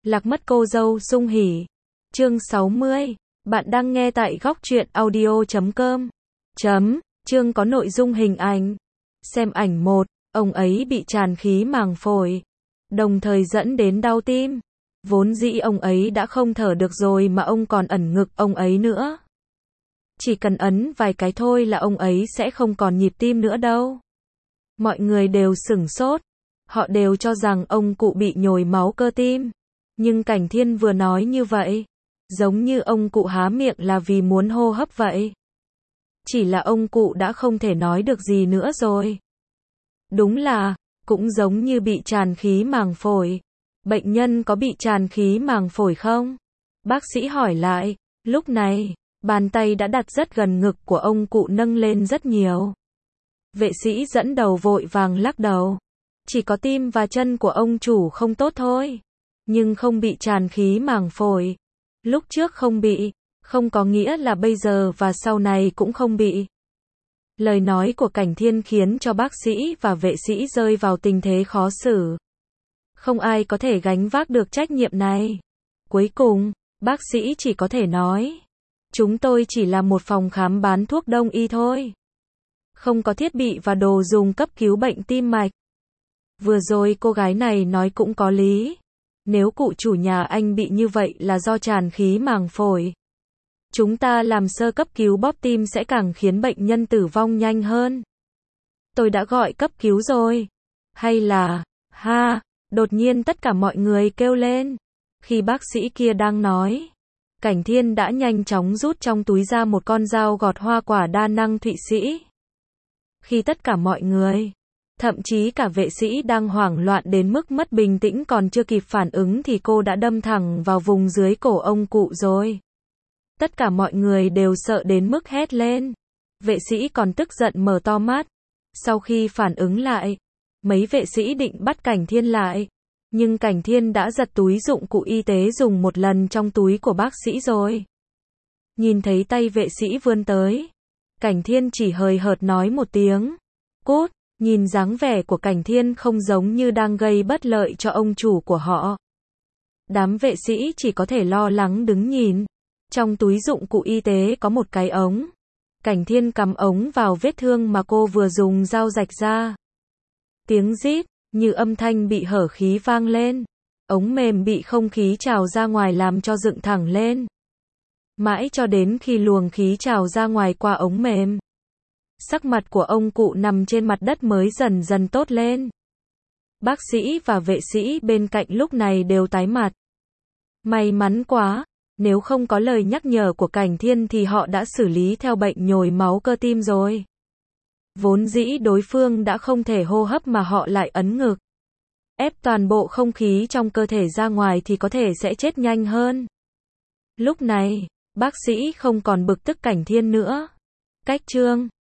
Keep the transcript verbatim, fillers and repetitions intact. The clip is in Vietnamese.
Lạc mất cô dâu sung hỉ. Chương sáu mươi. Bạn đang nghe tại góc truyện audio chấm com. Chấm. Chương có nội dung hình ảnh. Xem ảnh một. Ông ấy bị tràn khí màng phổi, đồng thời dẫn đến đau tim. Vốn dĩ ông ấy đã không thở được rồi mà ông còn ẩn ngực ông ấy nữa. Chỉ cần ấn vài cái thôi là ông ấy sẽ không còn nhịp tim nữa đâu. Mọi người đều sửng sốt. Họ đều cho rằng ông cụ bị nhồi máu cơ tim. Nhưng Cảnh Thiên vừa nói như vậy, giống như ông cụ há miệng là vì muốn hô hấp vậy. Chỉ là ông cụ đã không thể nói được gì nữa rồi. Đúng là, cũng giống như bị tràn khí màng phổi. Bệnh nhân có bị tràn khí màng phổi không? Bác sĩ hỏi lại. Lúc này, bàn tay đã đặt rất gần ngực của ông cụ nâng lên rất nhiều. Vệ sĩ dẫn đầu vội vàng lắc đầu. Chỉ có tim và chân của ông chủ không tốt thôi. Nhưng không bị tràn khí màng phổi. Lúc trước không bị, không có nghĩa là bây giờ và sau này cũng không bị. Lời nói của Cảnh Thiên khiến cho bác sĩ và vệ sĩ rơi vào tình thế khó xử. Không ai có thể gánh vác được trách nhiệm này. Cuối cùng, bác sĩ chỉ có thể nói. Chúng tôi chỉ là một phòng khám bán thuốc đông y thôi. Không có thiết bị và đồ dùng cấp cứu bệnh tim mạch. Vừa rồi cô gái này nói cũng có lý. Nếu cụ chủ nhà anh bị như vậy là do tràn khí màng phổi. Chúng ta làm sơ cấp cứu bóp tim sẽ càng khiến bệnh nhân tử vong nhanh hơn. Tôi đã gọi cấp cứu rồi. Hay là, ha, đột nhiên tất cả mọi người kêu lên. Khi bác sĩ kia đang nói, Cảnh Thiên đã nhanh chóng rút trong túi ra một con dao gọt hoa quả đa năng Thụy Sĩ. Khi tất cả mọi người, thậm chí cả vệ sĩ đang hoảng loạn đến mức mất bình tĩnh còn chưa kịp phản ứng thì cô đã đâm thẳng vào vùng dưới cổ ông cụ rồi. Tất cả mọi người đều sợ đến mức hét lên. Vệ sĩ còn tức giận mở to mắt. Sau khi phản ứng lại, mấy vệ sĩ định bắt Cảnh Thiên lại. Nhưng Cảnh Thiên đã giật túi dụng cụ y tế dùng một lần trong túi của bác sĩ rồi. Nhìn thấy tay vệ sĩ vươn tới, Cảnh Thiên chỉ hời hợt nói một tiếng. Cút, nhìn dáng vẻ của Cảnh Thiên không giống như đang gây bất lợi cho ông chủ của họ. Đám vệ sĩ chỉ có thể lo lắng đứng nhìn. Trong túi dụng cụ y tế có một cái ống. Cảnh Thiên cắm ống vào vết thương mà cô vừa dùng dao rạch ra. Tiếng rít, như âm thanh bị hở khí vang lên. Ống mềm bị không khí trào ra ngoài làm cho dựng thẳng lên. Mãi cho đến khi luồng khí trào ra ngoài qua ống mềm. Sắc mặt của ông cụ nằm trên mặt đất mới dần dần tốt lên. Bác sĩ và vệ sĩ bên cạnh lúc này đều tái mặt. May mắn quá. Nếu không có lời nhắc nhở của Cảnh Thiên thì họ đã xử lý theo bệnh nhồi máu cơ tim rồi. Vốn dĩ đối phương đã không thể hô hấp mà họ lại ấn ngực. Ép toàn bộ không khí trong cơ thể ra ngoài thì có thể sẽ chết nhanh hơn. Lúc này, bác sĩ không còn bực tức Cảnh Thiên nữa. Cách chương